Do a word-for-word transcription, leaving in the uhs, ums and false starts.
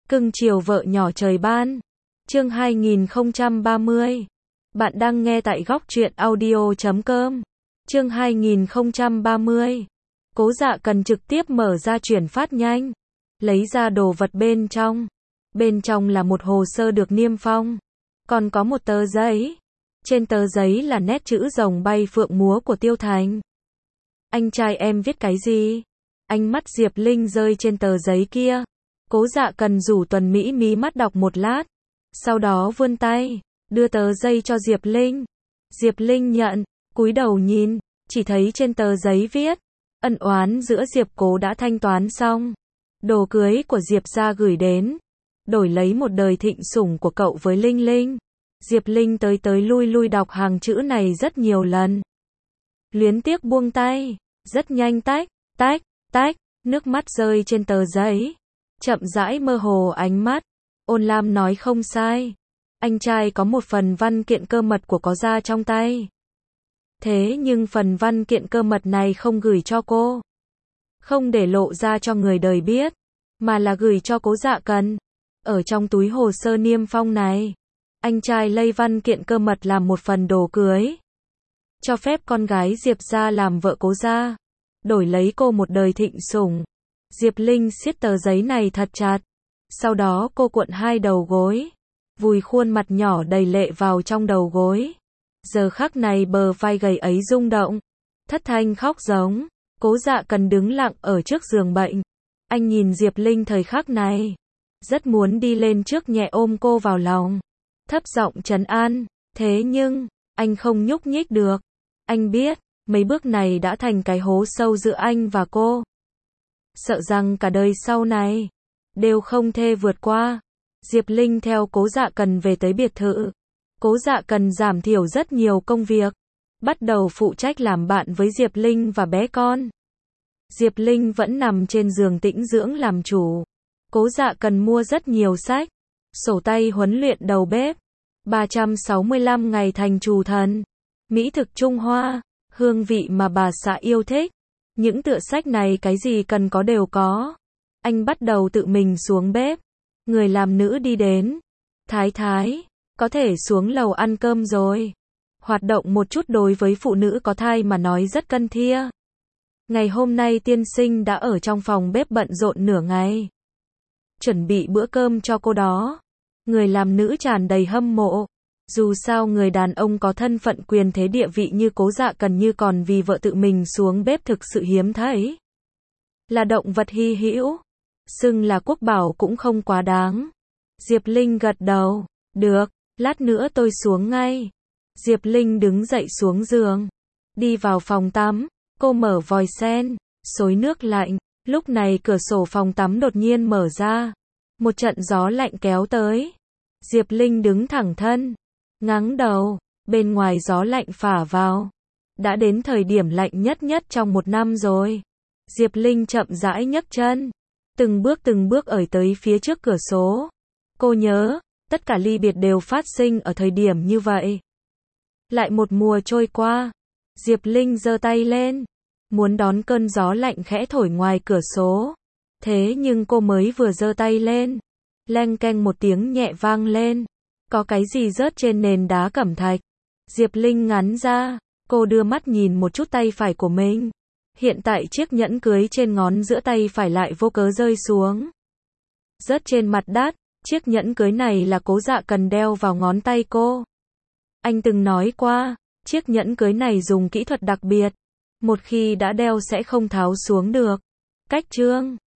Cưng chiều vợ nhỏ trời ban. Chương hai nghìn không trăm ba mươi. Bạn đang nghe tại góc truyện audio chấm com. Chương hai nghìn không trăm ba mươi. Cố Dạ Cần trực tiếp mở ra chuyển phát nhanh, lấy ra đồ vật bên trong. Bên trong là một hồ sơ được niêm phong, còn có một tờ giấy. Trên tờ giấy là nét chữ rồng bay phượng múa của Tiêu Thành. Anh trai em viết cái gì? Ánh mắt Diệp Linh rơi trên tờ giấy kia. Cố Dạ Cần rủ Tuần Mỹ mí mắt đọc một lát, sau đó vươn tay, đưa tờ giấy cho Diệp Linh. Diệp Linh nhận, cúi đầu nhìn, chỉ thấy trên tờ giấy viết, ân oán giữa Diệp Cố đã thanh toán xong. Đồ cưới của Diệp gia gửi đến, đổi lấy một đời thịnh sủng của cậu với Linh Linh. Diệp Linh tới tới lui lui đọc hàng chữ này rất nhiều lần. Luyến tiếc buông tay, rất nhanh tách, tách, tách, nước mắt rơi trên tờ giấy. Chậm rãi mơ hồ ánh mắt. Ôn Lam nói không sai. Anh trai có một phần văn kiện cơ mật của Có Gia trong tay. Thế nhưng phần văn kiện cơ mật này không gửi cho cô. Không để lộ ra cho người đời biết, mà là gửi cho Cố Dạ Cần. Ở trong túi hồ sơ niêm phong này, anh trai lây văn kiện cơ mật làm một phần đồ cưới. Cho phép con gái Diệp gia làm vợ Cố Gia, đổi lấy cô một đời thịnh sủng. Diệp Linh siết tờ giấy này thật chặt. Sau đó cô cuộn hai đầu gối, vùi khuôn mặt nhỏ đầy lệ vào trong đầu gối. Giờ khắc này bờ vai gầy ấy rung động, thất thanh khóc giống. Cố Dạ Cần đứng lặng ở trước giường bệnh. Anh nhìn Diệp Linh thời khắc này, rất muốn đi lên trước nhẹ ôm cô vào lòng, thấp giọng trấn an. Thế nhưng, anh không nhúc nhích được. Anh biết, mấy bước này đã thành cái hố sâu giữa anh và cô. Sợ rằng cả đời sau này đều không thể vượt qua. Diệp Linh theo Cố Dạ Cần về tới biệt thự. Cố Dạ Cần giảm thiểu rất nhiều công việc, bắt đầu phụ trách làm bạn với Diệp Linh và bé con. Diệp Linh vẫn nằm trên giường tĩnh dưỡng làm chủ. Cố Dạ Cần mua rất nhiều sách, sổ tay huấn luyện đầu bếp, ba trăm sáu mươi lăm ngày thành trù thần, mỹ thực Trung Hoa, hương vị mà bà xã yêu thích. Những tựa sách này cái gì cần có đều có. Anh bắt đầu tự mình xuống bếp. Người làm nữ đi đến. Thái thái, có thể xuống lầu ăn cơm rồi. Hoạt động một chút đối với phụ nữ có thai mà nói rất cần thiết. Ngày hôm nay tiên sinh đã ở trong phòng bếp bận rộn nửa ngày, chuẩn bị bữa cơm cho cô đó. Người làm nữ tràn đầy hâm mộ. Dù sao người đàn ông có thân phận quyền thế địa vị như Cố Dạ Cần như còn vì vợ tự mình xuống bếp thực sự hiếm thấy. Là động vật hy hữu, xưng là quốc bảo cũng không quá đáng. Diệp Linh gật đầu. Được, lát nữa tôi xuống ngay. Diệp Linh đứng dậy xuống giường, đi vào phòng tắm. Cô mở vòi sen, xối nước lạnh. Lúc này cửa sổ phòng tắm đột nhiên mở ra. Một trận gió lạnh kéo tới. Diệp Linh đứng thẳng thân, ngáng đầu, bên ngoài gió lạnh phả vào. Đã đến thời điểm lạnh nhất nhất trong một năm rồi. Diệp Linh chậm rãi nhấc chân, từng bước từng bước ở tới phía trước cửa sổ. Cô nhớ, tất cả ly biệt đều phát sinh ở thời điểm như vậy. Lại một mùa trôi qua, Diệp Linh giơ tay lên, muốn đón cơn gió lạnh khẽ thổi ngoài cửa sổ. Thế nhưng cô mới vừa giơ tay lên, leng keng một tiếng nhẹ vang lên. Có cái gì rớt trên nền đá cẩm thạch. Diệp Linh ngắn ra, cô đưa mắt nhìn một chút tay phải của mình. Hiện tại chiếc nhẫn cưới trên ngón giữa tay phải lại vô cớ rơi xuống, rớt trên mặt đất. Chiếc nhẫn cưới này là Cố Dạ Cần đeo vào ngón tay cô. Anh từng nói qua, chiếc nhẫn cưới này dùng kỹ thuật đặc biệt, một khi đã đeo sẽ không tháo xuống được. Cách chương